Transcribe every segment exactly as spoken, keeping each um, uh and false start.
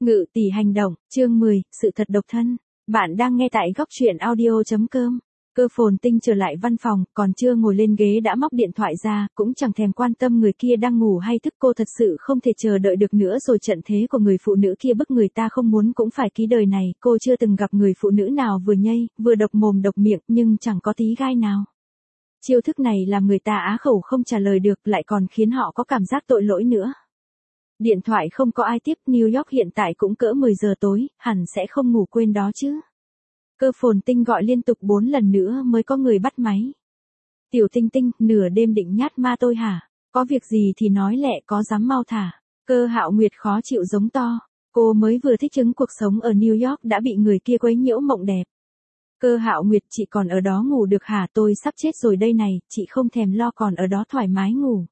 Ngự tỷ hành động, chương mười, sự thật độc thân. Bạn đang nghe tại góc truyện audio chấm com. Cơ Phồn Tinh trở lại văn phòng, còn chưa ngồi lên ghế đã móc điện thoại ra, cũng chẳng thèm quan tâm người kia đang ngủ hay thức. Cô thật sự không thể chờ đợi được nữa rồi. Trận thế của người phụ nữ kia bức người ta không muốn cũng phải ký. Đời này, cô chưa từng gặp người phụ nữ nào vừa nhây, vừa độc mồm độc miệng, nhưng chẳng có tí gai nào. Chiêu thức này làm người ta á khẩu không trả lời được, lại còn khiến họ có cảm giác tội lỗi nữa. Điện thoại không có ai tiếp. New York hiện tại cũng cỡ mười giờ tối, hẳn sẽ không ngủ quên đó chứ. Cơ Phồn Tinh gọi liên tục bốn lần nữa mới có người bắt máy. Tiểu Tinh Tinh, nửa đêm định nhát ma tôi hả? Có việc gì thì nói lẹ, có dám mau thả. Cơ Hạo Nguyệt khó chịu giống to. Cô mới vừa thích ứng cuộc sống ở New York đã bị người kia quấy nhiễu mộng đẹp. Cơ Hạo Nguyệt, chị còn ở đó ngủ được hả? Tôi sắp chết rồi đây này, chị không thèm lo, còn ở đó thoải mái ngủ.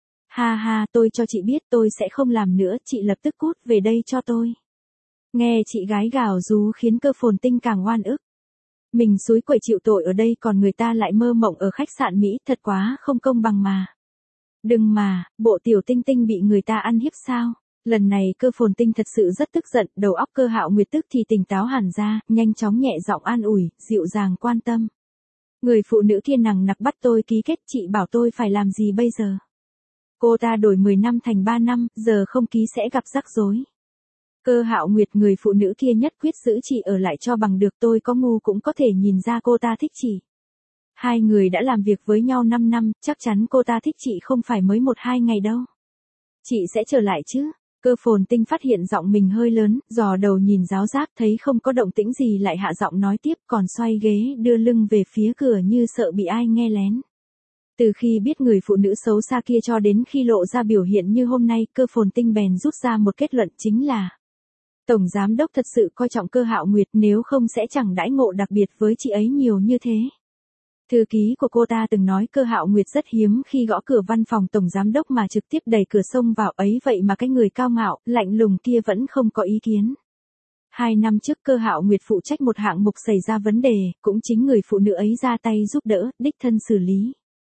Ha ha, tôi cho chị biết tôi sẽ không làm nữa, chị lập tức cút về đây cho tôi. Nghe chị gái gào rú khiến Cơ Phồn Tinh càng oan ức. Mình xúi quậy chịu tội ở đây còn người ta lại mơ mộng ở khách sạn Mỹ, thật quá không công bằng mà. Đừng mà, bộ Tiểu Tinh Tinh bị người ta ăn hiếp sao? Lần này Cơ Phồn Tinh thật sự rất tức giận, đầu óc Cơ Hạo Nguyệt tức thì tỉnh táo hẳn ra, nhanh chóng nhẹ giọng an ủi, dịu dàng quan tâm. Người phụ nữ kia nằng nặc bắt tôi ký kết, chị bảo tôi phải làm gì bây giờ? Cô ta đổi mười năm thành ba năm, giờ không ký sẽ gặp rắc rối. Cơ Hạo Nguyệt, người phụ nữ kia nhất quyết giữ chị ở lại cho bằng được, tôi có ngu cũng có thể nhìn ra cô ta thích chị. Hai người đã làm việc với nhau năm năm, chắc chắn cô ta thích chị không phải mới một hai ngày đâu. Chị sẽ trở lại chứ? Cơ Phồn Tinh phát hiện giọng mình hơi lớn, dò đầu nhìn giáo giác thấy không có động tĩnh gì lại hạ giọng nói tiếp, còn xoay ghế đưa lưng về phía cửa như sợ bị ai nghe lén. Từ khi biết người phụ nữ xấu xa kia cho đến khi lộ ra biểu hiện như hôm nay, Cơ Phồn Tinh bèn rút ra một kết luận chính là Tổng Giám Đốc thật sự coi trọng Cơ Hạo Nguyệt, nếu không sẽ chẳng đãi ngộ đặc biệt với chị ấy nhiều như thế. Thư ký của cô ta từng nói Cơ Hạo Nguyệt rất hiếm khi gõ cửa văn phòng Tổng Giám Đốc mà trực tiếp đẩy cửa xông vào, ấy vậy mà cái người cao ngạo, lạnh lùng kia vẫn không có ý kiến. Hai năm trước Cơ Hạo Nguyệt phụ trách một hạng mục xảy ra vấn đề, cũng chính người phụ nữ ấy ra tay giúp đỡ, đích thân xử lý.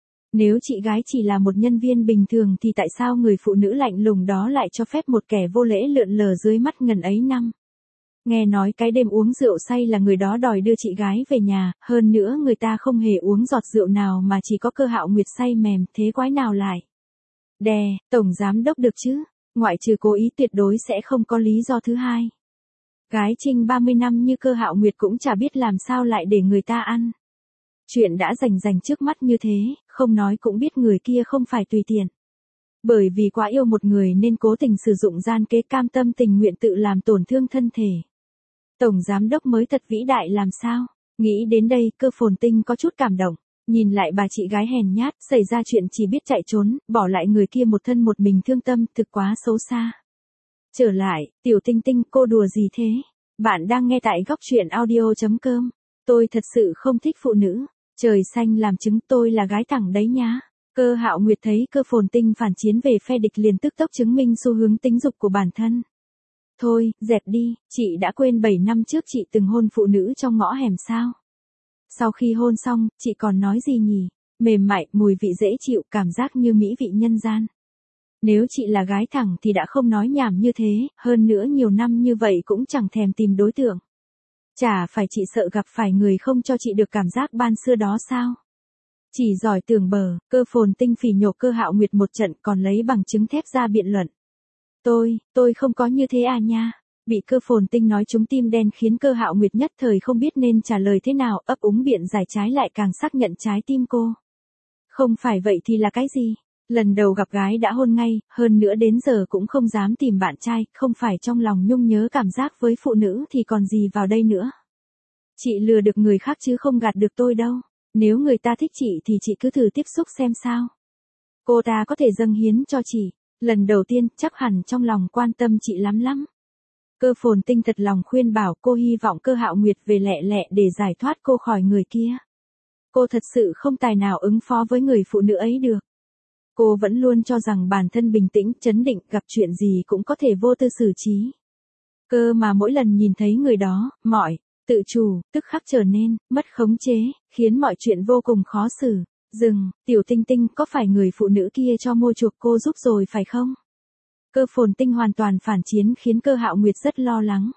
Nếu chị gái chỉ là một nhân viên bình thường thì tại sao người phụ nữ lạnh lùng đó lại cho phép một kẻ vô lễ lượn lờ dưới mắt ngần ấy năm? Nghe nói cái đêm uống rượu say là người đó đòi đưa chị gái về nhà, hơn nữa người ta không hề uống giọt rượu nào mà chỉ có Cơ Hạo Nguyệt say mềm, thế quái nào lại? Đè, Tổng Giám Đốc được chứ, ngoại trừ cố ý tuyệt đối sẽ không có lý do thứ hai. Gái trinh ba mươi năm như Cơ Hạo Nguyệt cũng chả biết làm sao lại để người ta ăn. Chuyện đã rành rành trước mắt như thế, không nói cũng biết người kia không phải tùy tiện. Bởi vì quá yêu một người nên cố tình sử dụng gian kế, cam tâm tình nguyện tự làm tổn thương thân thể. Tổng Giám Đốc mới thật vĩ đại làm sao? Nghĩ đến đây, Cơ Phồn Tinh có chút cảm động. Nhìn lại bà chị gái hèn nhát, xảy ra chuyện chỉ biết chạy trốn, bỏ lại người kia một thân một mình thương tâm, thực quá xấu xa. Trở lại, Tiểu Tinh Tinh, cô đùa gì thế? Bạn đang nghe tại góc truyện audio chấm com. Tôi thật sự không thích phụ nữ. Trời xanh làm chứng, tôi là gái thẳng đấy nhá. Cơ Hạo Nguyệt thấy Cơ Phồn Tinh phản chiến về phe địch liền tức tốc chứng minh xu hướng tính dục của bản thân. Thôi, dẹp đi, chị đã quên bảy năm trước chị từng hôn phụ nữ trong ngõ hẻm sao? Sau khi hôn xong, chị còn nói gì nhỉ? Mềm mại, mùi vị dễ chịu, cảm giác như mỹ vị nhân gian. Nếu chị là gái thẳng thì đã không nói nhảm như thế, hơn nữa nhiều năm như vậy cũng chẳng thèm tìm đối tượng. Chả phải chị sợ gặp phải người không cho chị được cảm giác ban xưa đó sao? Chỉ giỏi tưởng bờ, Cơ Phồn Tinh phỉ nhổ Cơ Hạo Nguyệt một trận còn lấy bằng chứng thép ra biện luận. Tôi, tôi không có như thế à nha. Bị Cơ Phồn Tinh nói trúng tim đen khiến Cơ Hạo Nguyệt nhất thời không biết nên trả lời thế nào, ấp úng biện giải trái lại càng xác nhận trái tim cô. Không phải vậy thì là cái gì? Lần đầu gặp gái đã hôn ngay, hơn nữa đến giờ cũng không dám tìm bạn trai, không phải trong lòng nhung nhớ cảm giác với phụ nữ thì còn gì vào đây nữa. Chị lừa được người khác chứ không gạt được tôi đâu. Nếu người ta thích chị thì chị cứ thử tiếp xúc xem sao. Cô ta có thể dâng hiến cho chị. Lần đầu tiên chắc hẳn trong lòng quan tâm chị lắm lắm. Cơ Phồn Tinh thật lòng khuyên bảo, cô hy vọng Cơ Hạo Nguyệt về lẹ lẹ để giải thoát cô khỏi người kia. Cô thật sự không tài nào ứng phó với người phụ nữ ấy được. Cô vẫn luôn cho rằng bản thân bình tĩnh, trấn định, gặp chuyện gì cũng có thể vô tư xử trí. Cơ mà mỗi lần nhìn thấy người đó, mọi tự chủ, tức khắc trở nên mất khống chế, khiến mọi chuyện vô cùng khó xử. Dừng, Tiểu Tinh Tinh, có phải người phụ nữ kia cho mua chuộc cô giúp rồi phải không? Cơ Phồn Tinh hoàn toàn phản chiến khiến Cơ Hạo Nguyệt rất lo lắng.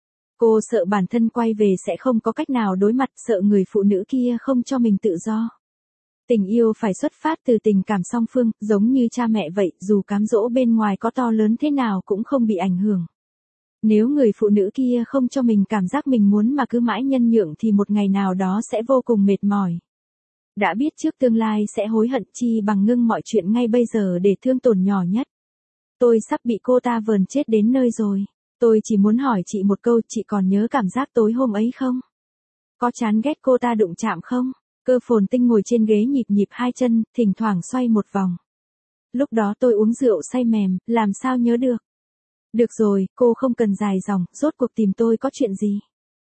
Cô sợ bản thân quay về sẽ không có cách nào đối mặt, sợ người phụ nữ kia không cho mình tự do. Tình yêu phải xuất phát từ tình cảm song phương, giống như cha mẹ vậy, dù cám dỗ bên ngoài có to lớn thế nào cũng không bị ảnh hưởng. Nếu người phụ nữ kia không cho mình cảm giác mình muốn mà cứ mãi nhân nhượng thì một ngày nào đó sẽ vô cùng mệt mỏi. Đã biết trước tương lai sẽ hối hận, chi bằng ngưng mọi chuyện ngay bây giờ để thương tổn nhỏ nhất. Tôi sắp bị cô ta vờn chết đến nơi rồi. Tôi chỉ muốn hỏi chị một câu, chị còn nhớ cảm giác tối hôm ấy không? Có chán ghét cô ta đụng chạm không? Cơ Phồn Tinh ngồi trên ghế nhịp nhịp hai chân, thỉnh thoảng xoay một vòng. Lúc đó tôi uống rượu say mềm, làm sao nhớ được? Được rồi, cô không cần dài dòng, rốt cuộc tìm tôi có chuyện gì?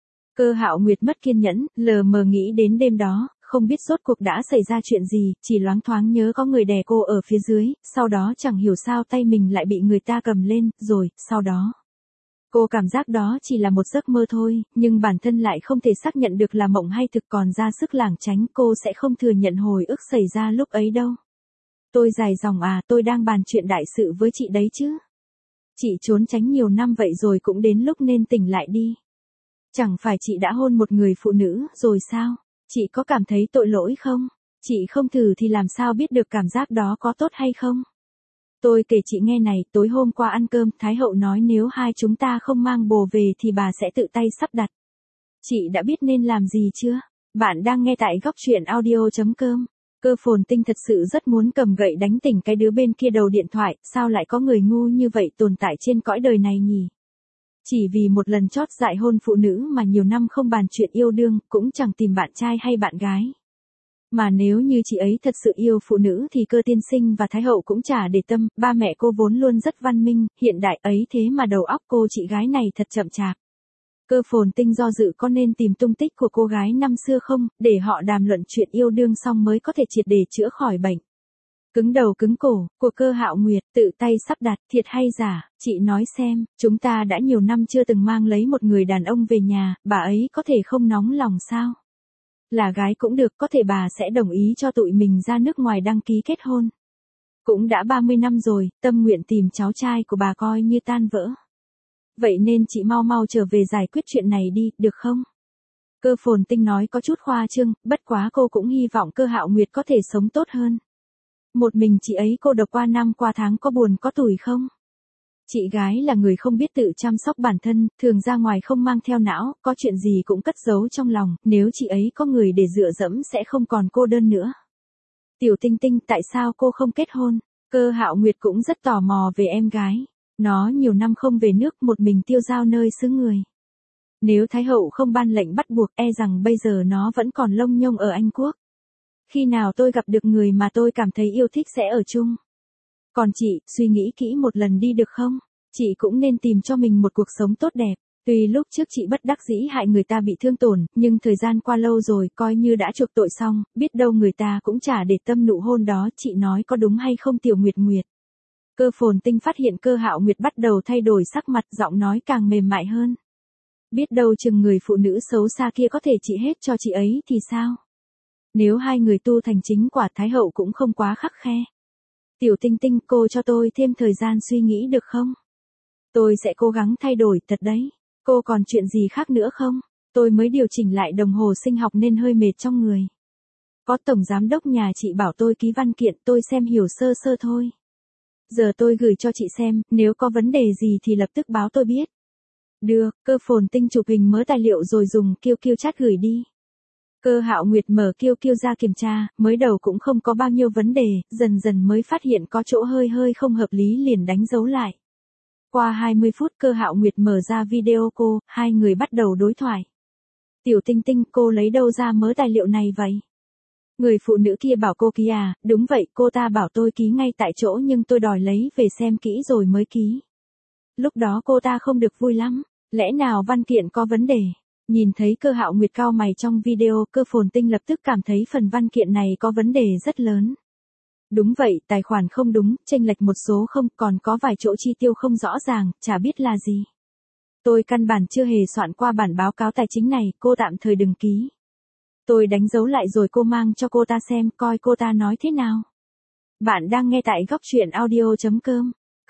Cơ Hạo Nguyệt mất kiên nhẫn, lờ mờ nghĩ đến đêm đó, không biết rốt cuộc đã xảy ra chuyện gì, chỉ loáng thoáng nhớ có người đè cô ở phía dưới, sau đó chẳng hiểu sao tay mình lại bị người ta cầm lên, rồi, sau đó. Cô cảm giác đó chỉ là một giấc mơ thôi, nhưng bản thân lại không thể xác nhận được là mộng hay thực, còn ra sức lảng tránh, cô sẽ không thừa nhận hồi ức xảy ra lúc ấy đâu. Tôi dài dòng à, tôi đang bàn chuyện đại sự với chị đấy chứ. Chị trốn tránh nhiều năm vậy rồi cũng đến lúc nên tỉnh lại đi. Chẳng phải chị đã hôn một người phụ nữ rồi sao? Chị có cảm thấy tội lỗi không? Chị không thử thì làm sao biết được cảm giác đó có tốt hay không? Tôi kể chị nghe này, tối hôm qua ăn cơm, Thái hậu nói nếu hai chúng ta không mang bồ về thì bà sẽ tự tay sắp đặt. Chị đã biết nên làm gì chưa? Bạn đang nghe tại góc truyện audio chấm com. Cơ Phồn Tinh thật sự rất muốn cầm gậy đánh tỉnh cái đứa bên kia đầu điện thoại, sao lại có người ngu như vậy tồn tại trên cõi đời này nhỉ? Chỉ vì một lần chót dại hôn phụ nữ mà nhiều năm không bàn chuyện yêu đương, cũng chẳng tìm bạn trai hay bạn gái. Mà nếu như chị ấy thật sự yêu phụ nữ thì Cơ tiên sinh và Thái hậu cũng chả để tâm, ba mẹ cô vốn luôn rất văn minh, hiện đại ấy thế mà đầu óc cô chị gái này thật chậm chạp. Cơ Phồn Tinh do dự có nên tìm tung tích của cô gái năm xưa không, để họ đàm luận chuyện yêu đương xong mới có thể triệt để chữa khỏi bệnh. Cứng đầu cứng cổ, của Cơ Hạo Nguyệt, tự tay sắp đặt, thiệt hay giả, chị nói xem, chúng ta đã nhiều năm chưa từng mang lấy một người đàn ông về nhà, bà ấy có thể không nóng lòng sao? Là gái cũng được, có thể bà sẽ đồng ý cho tụi mình ra nước ngoài đăng ký kết hôn. Cũng đã ba mươi năm rồi, tâm nguyện tìm cháu trai của bà coi như tan vỡ. Vậy nên chị mau mau trở về giải quyết chuyện này đi, được không? Cơ Phồn Tinh nói có chút khoa trương, bất quá cô cũng hy vọng Cơ Hạo Nguyệt có thể sống tốt hơn. Một mình chị ấy cô độc qua năm qua tháng có buồn có tủi không? Chị gái là người không biết tự chăm sóc bản thân, thường ra ngoài không mang theo não, có chuyện gì cũng cất giấu trong lòng, nếu chị ấy có người để dựa dẫm sẽ không còn cô đơn nữa. Tiểu Tinh Tinh, tại sao cô không kết hôn? Cơ Hạo Nguyệt cũng rất tò mò về em gái. Nó nhiều năm không về nước, một mình tiêu dao nơi xứ người. Nếu Thái hậu không ban lệnh bắt buộc, e rằng bây giờ nó vẫn còn lông nhông ở Anh Quốc. Khi nào tôi gặp được người mà tôi cảm thấy yêu thích sẽ ở chung. Còn chị, suy nghĩ kỹ một lần đi được không? Chị cũng nên tìm cho mình một cuộc sống tốt đẹp. Tuy lúc trước chị bất đắc dĩ hại người ta bị thương tổn, nhưng thời gian qua lâu rồi, coi như đã chuộc tội xong, biết đâu người ta cũng chả để tâm nụ hôn đó, chị nói có đúng hay không Tiểu Nguyệt Nguyệt? Cơ Phồn Tinh phát hiện Cơ Hạo Nguyệt bắt đầu thay đổi sắc mặt, giọng nói càng mềm mại hơn. Biết đâu chừng người phụ nữ xấu xa kia có thể trị hết cho chị ấy thì sao? Nếu hai người tu thành chính quả, Thái hậu cũng không quá khắt khe. Tiểu Tinh Tinh, cô cho tôi thêm thời gian suy nghĩ được không? Tôi sẽ cố gắng thay đổi, thật đấy. Cô còn chuyện gì khác nữa không? Tôi mới điều chỉnh lại đồng hồ sinh học nên hơi mệt trong người. Có tổng giám đốc nhà chị bảo tôi ký văn kiện, tôi xem hiểu sơ sơ thôi. Giờ tôi gửi cho chị xem, nếu có vấn đề gì thì lập tức báo tôi biết. Được, Cơ Phồn Tinh chụp hình mớ tài liệu rồi dùng Q Q chat gửi đi. Cơ Hạo Nguyệt mở Q Q ra kiểm tra, mới đầu cũng không có bao nhiêu vấn đề, dần dần mới phát hiện có chỗ hơi hơi không hợp lý liền đánh dấu lại. Qua hai mươi phút Cơ Hạo Nguyệt mở ra video cô, hai người bắt đầu đối thoại. Tiểu Tinh Tinh, cô lấy đâu ra mớ tài liệu này vậy? Người phụ nữ kia bảo cô ký à, đúng vậy, cô ta bảo tôi ký ngay tại chỗ nhưng tôi đòi lấy về xem kỹ rồi mới ký. Lúc đó cô ta không được vui lắm, lẽ nào văn kiện có vấn đề? Nhìn thấy Cơ Hạo Nguyệt cau mày trong video, Cơ Phồn Tinh lập tức cảm thấy phần văn kiện này có vấn đề rất lớn. Đúng vậy, tài khoản không đúng, chênh lệch một số không, còn có vài chỗ chi tiêu không rõ ràng, chả biết là gì. Tôi căn bản chưa hề soạn qua bản báo cáo tài chính này, cô tạm thời đừng ký. Tôi đánh dấu lại rồi cô mang cho cô ta xem, coi cô ta nói thế nào. Bạn đang nghe tại góc truyện audio chấm com.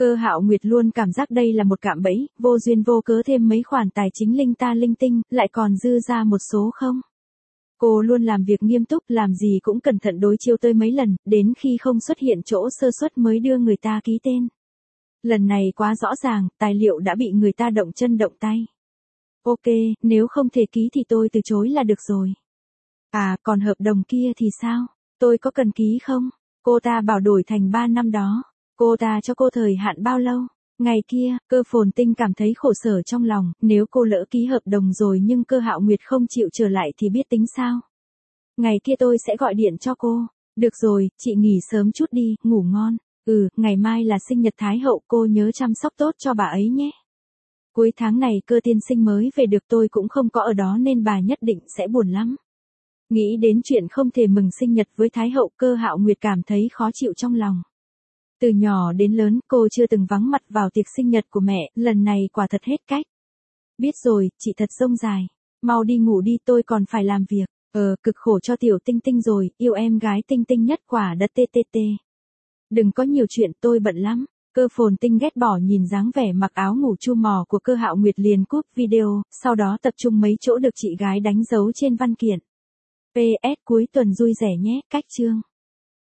Cơ Hạo Nguyệt luôn cảm giác đây là một cạm bẫy, vô duyên vô cớ thêm mấy khoản tài chính linh ta linh tinh, lại còn dư ra một số không. Cô luôn làm việc nghiêm túc, làm gì cũng cẩn thận đối chiêu tới mấy lần, đến khi không xuất hiện chỗ sơ suất mới đưa người ta ký tên. Lần này quá rõ ràng, tài liệu đã bị người ta động chân động tay. Ok, nếu không thể ký thì tôi từ chối là được rồi. À, còn hợp đồng kia thì sao? Tôi có cần ký không? Cô ta bảo đổi thành ba năm đó. Cô ta cho cô thời hạn bao lâu? Ngày kia, Cơ Phồn Tinh cảm thấy khổ sở trong lòng, nếu cô lỡ ký hợp đồng rồi nhưng Cơ Hạo Nguyệt không chịu trở lại thì biết tính sao? Ngày kia tôi sẽ gọi điện cho cô. Được rồi, chị nghỉ sớm chút đi, ngủ ngon. Ừ, ngày mai là sinh nhật Thái hậu, cô nhớ chăm sóc tốt cho bà ấy nhé. Cuối tháng này Cơ tiên sinh mới về được, tôi cũng không có ở đó nên bà nhất định sẽ buồn lắm. Nghĩ đến chuyện không thể mừng sinh nhật với Thái hậu, Cơ Hạo Nguyệt cảm thấy khó chịu trong lòng. Từ nhỏ đến lớn, cô chưa từng vắng mặt vào tiệc sinh nhật của mẹ, lần này quả thật hết cách. Biết rồi, chị thật rông dài. Mau đi ngủ đi, tôi còn phải làm việc. Ờ, cực khổ cho tiểu Tinh Tinh rồi, yêu em gái Tinh Tinh nhất quả đất tê tê tê. Đừng có nhiều chuyện, tôi bận lắm. Cơ Phồn Tinh ghét bỏ nhìn dáng vẻ mặc áo ngủ chu mò của Cơ Hạo Nguyệt liền cúp video, sau đó tập trung mấy chỗ được chị gái đánh dấu trên văn kiện. pê ét cuối tuần vui vẻ nhé, cách chương.